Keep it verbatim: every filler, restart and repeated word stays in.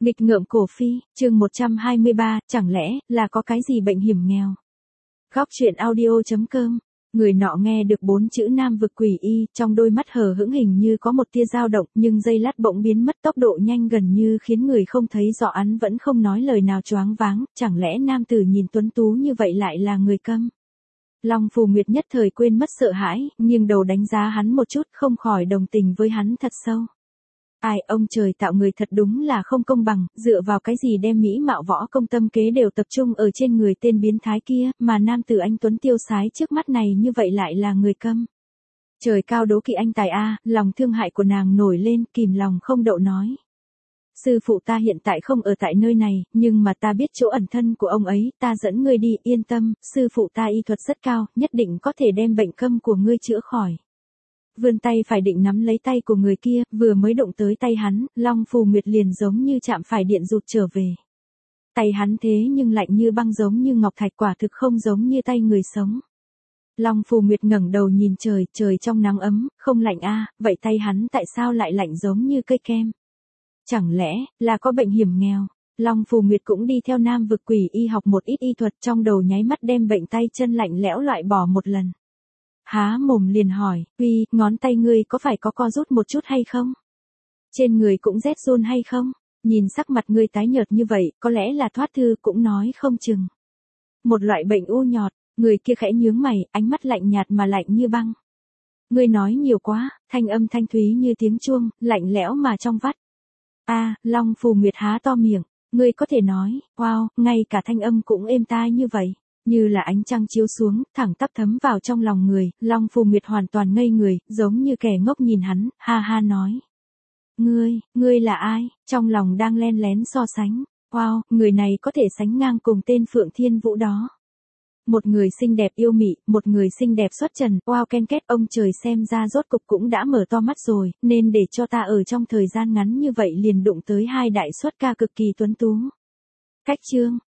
Nghịch ngợm cổ phi, chương một trăm hai mươi ba, chẳng lẽ là có cái gì bệnh hiểm nghèo? Góc truyện audio chấm com. Người nọ nghe được bốn chữ Nam vực quỷ y, trong đôi mắt hờ hững hình như có một tia dao động, nhưng giây lát bỗng biến mất, tốc độ nhanh gần như khiến người không thấy rõ, hắn vẫn không nói lời nào, choáng váng, chẳng lẽ nam tử nhìn tuấn tú như vậy lại là người câm? Long Phù Nguyệt nhất thời quên mất sợ hãi, nghiêng đầu đánh giá hắn một chút, không khỏi đồng tình với hắn thật sâu. Ai, ông trời tạo người thật đúng là không công bằng, dựa vào cái gì đem mỹ mạo võ công tâm kế đều tập trung ở trên người tên biến thái kia, mà nam tử anh tuấn tiêu sái trước mắt này như vậy lại là người câm. Trời cao đố kỵ anh tài a, lòng thương hại của nàng nổi lên, kìm lòng không đậu nói. Sư phụ ta hiện tại không ở tại nơi này, nhưng mà ta biết chỗ ẩn thân của ông ấy, ta dẫn ngươi đi, yên tâm, sư phụ ta y thuật rất cao, nhất định có thể đem bệnh câm của ngươi chữa khỏi. Vươn tay phải định nắm lấy tay của người kia, vừa mới động tới tay hắn, Long Phù Nguyệt liền giống như chạm phải điện rụt trở về. Tay hắn thế nhưng lạnh như băng, giống như ngọc thạch, quả thực không giống như tay người sống. Long Phù Nguyệt ngẩng đầu nhìn trời, trời trong nắng ấm, không lạnh a, vậy tay hắn tại sao lại lạnh giống như cây kem? Chẳng lẽ là có bệnh hiểm nghèo? Long Phù Nguyệt cũng đi theo Nam vực quỷ y học một ít y thuật, trong đầu nháy mắt đem bệnh tay chân lạnh lẽo loại bỏ một lần. Há mồm liền hỏi, uy, ngón tay ngươi có phải có co rút một chút hay không? Trên người cũng rét run hay không? Nhìn sắc mặt ngươi tái nhợt như vậy, có lẽ là thoát thư cũng nói không chừng. Một loại bệnh u nhọt, người kia khẽ nhướng mày, ánh mắt lạnh nhạt mà lạnh như băng. Ngươi nói nhiều quá, thanh âm thanh thúy như tiếng chuông, lạnh lẽo mà trong vắt. A, Long Phù Nguyệt há to miệng, ngươi có thể nói, wow, ngay cả thanh âm cũng êm tai như vậy. Như là ánh trăng chiếu xuống, thẳng tắp thấm vào trong lòng người, Long Phù Nguyệt hoàn toàn ngây người, giống như kẻ ngốc nhìn hắn, ha ha nói. Ngươi, ngươi là ai? Trong lòng đang len lén so sánh, wow, người này có thể sánh ngang cùng tên Phượng Thiên Vũ đó. Một người xinh đẹp yêu mị, một người xinh đẹp xuất trần, wow, ken két, ông trời xem ra rốt cục cũng đã mở to mắt rồi, nên để cho ta ở trong thời gian ngắn như vậy liền đụng tới hai đại xuất ca cực kỳ tuấn tú. Cách chương,